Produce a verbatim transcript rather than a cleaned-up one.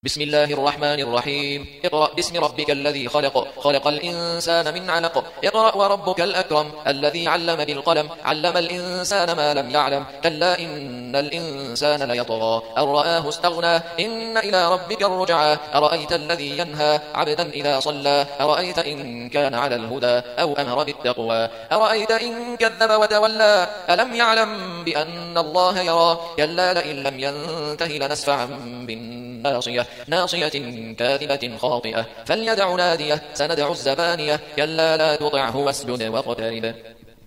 بسم الله الرحمن الرحيم. اقرأ باسم ربك الذي خلق خلق الإنسان من علق. اقرأ وربك الأكرم الذي علم بالقلم علم الإنسان ما لم يعلم كلا إن الإنسان ليطغى أن رآه استغنى إن إلى ربك الرجعى أرأيت الذي ينهى عبدا إذا صلى أرأيت إن كان على الهدى أو أمر بالتقوى أرأيت إن كذب وتولى ألم يعلم بأن الله يرى كلا لئن لم ينته لنسفعا بالناصية ناصية كاذبة خاطئة فليدع ناديه سندع الزبانية كلا لا تطعه واسجد واقترب.